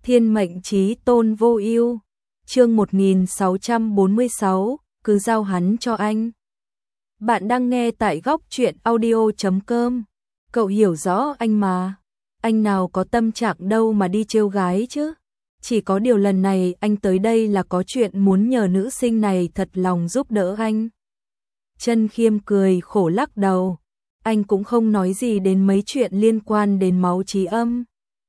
Thiên mệnh chí tôn vô ưu. Chương 1646, cứ giao hắn cho anh. Bạn đang nghe tại góc truyện audio.com. Cậu hiểu rõ anh mà. Anh nào có tâm trạng đâu mà đi trêu gái chứ. Chỉ có điều lần này anh tới đây là có chuyện muốn nhờ nữ sinh này thật lòng giúp đỡ anh. Trần Khiêm cười khổ lắc đầu. Anh cũng không nói gì đến mấy chuyện liên quan đến máu trí âm.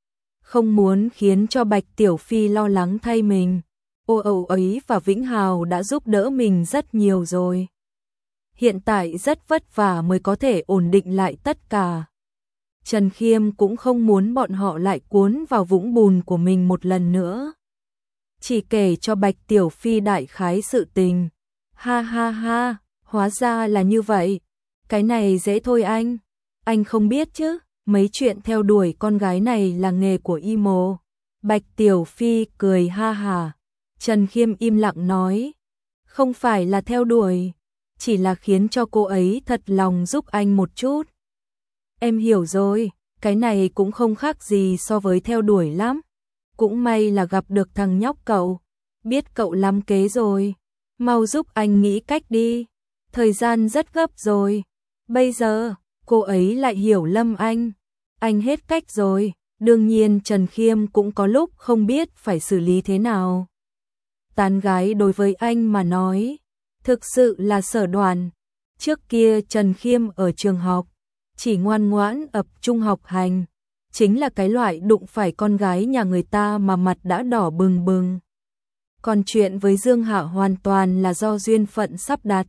Không muốn khiến cho Bạch Tiểu Phi lo lắng thay mình. Âu ấy và Vĩnh Hào đã giúp đỡ mình rất nhiều rồi. Hiện tại rất vất vả mới có thể ổn định lại tất cả. Trần Khiêm cũng không muốn bọn họ lại cuốn vào vũng bùn của mình một lần nữa. Chỉ kể cho Bạch Tiểu Phi đại khái sự tình. Ha ha ha, hóa ra là như vậy. Cái này dễ thôi anh. Anh không biết chứ, mấy chuyện theo đuổi con gái này là nghề của y mồ. Bạch Tiểu Phi cười ha hà. Trần Khiêm im lặng nói. Không phải là theo đuổi, chỉ là khiến cho cô ấy thật lòng giúp anh một chút. Em hiểu rồi, cái này cũng không khác gì so với theo đuổi lắm. Cũng may là gặp được thằng nhóc cậu. Biết cậu lắm kế rồi. Mau giúp anh nghĩ cách đi. Thời gian rất gấp rồi. Bây giờ, cô ấy lại hiểu lầm anh. Anh hết cách rồi. Đương nhiên Trần Khiêm cũng có lúc không biết phải xử lý thế nào. Tán gái đối với anh mà nói, thực sự là sở đoàn. Trước kia Trần Khiêm ở trường học, chỉ ngoan ngoãn ập trung học hành. Chính là cái loại đụng phải con gái nhà người ta mà mặt đã đỏ bừng bừng. Còn chuyện với Dương Hạ hoàn toàn là do duyên phận sắp đặt.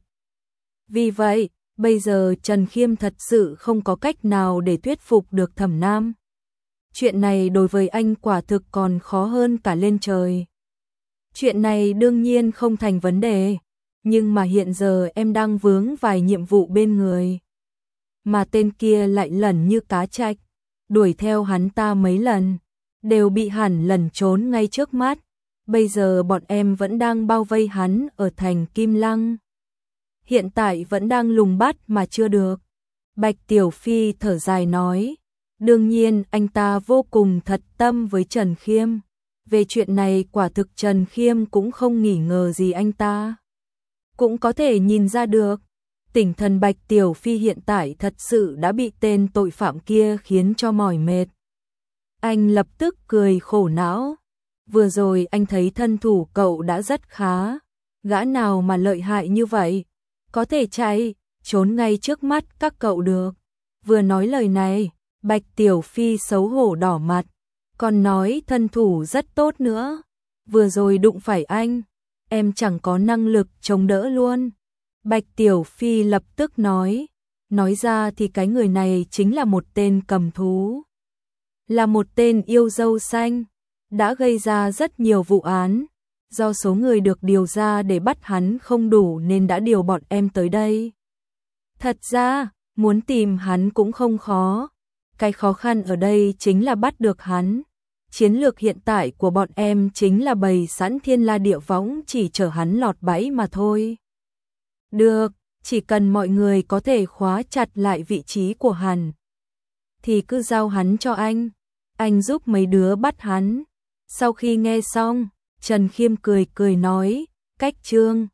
Vì vậy, bây giờ Trần Khiêm thật sự không có cách nào để thuyết phục được Thẩm Nam. Chuyện này đối với anh quả thực còn khó hơn cả lên trời. Chuyện này đương nhiên không thành vấn đề, nhưng mà hiện giờ em đang vướng vài nhiệm vụ bên người. Mà tên kia lại lẩn như cá trạch, đuổi theo hắn ta mấy lần, đều bị hắn lẩn trốn ngay trước mắt. Bây giờ bọn em vẫn đang bao vây hắn ở thành Kim Lăng. Hiện tại vẫn đang lùng bắt mà chưa được. Bạch Tiểu Phi thở dài nói. Đương nhiên anh ta vô cùng thật tâm với Trần Khiêm. Về chuyện này quả thực Trần Khiêm cũng không nghi ngờ gì anh ta. Cũng có thể nhìn ra được. Tỉnh thần Bạch Tiểu Phi hiện tại thật sự đã bị tên tội phạm kia khiến cho mỏi mệt. Anh lập tức cười khổ não. Vừa rồi anh thấy thân thủ cậu đã rất khá. Gã nào mà lợi hại như vậy, có thể chạy, trốn ngay trước mắt các cậu được. Vừa nói lời này, Bạch Tiểu Phi xấu hổ đỏ mặt. Còn nói thân thủ rất tốt nữa. Vừa rồi đụng phải anh, em chẳng có năng lực chống đỡ luôn. Bạch Tiểu Phi lập tức nói. Nói ra thì cái người này chính là một tên cầm thú. Là một tên yêu dâu xanh. Đã gây ra rất nhiều vụ án. Do số người được điều ra để bắt hắn không đủ nên đã điều bọn em tới đây. Thật ra, muốn tìm hắn cũng không khó. Cái khó khăn ở đây chính là bắt được hắn. Chiến lược hiện tại của bọn em chính là bày sẵn thiên la địa võng chỉ chờ hắn lọt bẫy mà thôi. Được, chỉ cần mọi người có thể khóa chặt lại vị trí của hắn, thì cứ giao hắn cho anh giúp mấy đứa bắt hắn. Sau khi nghe xong, Trần Khiêm cười cười nói, cách trương.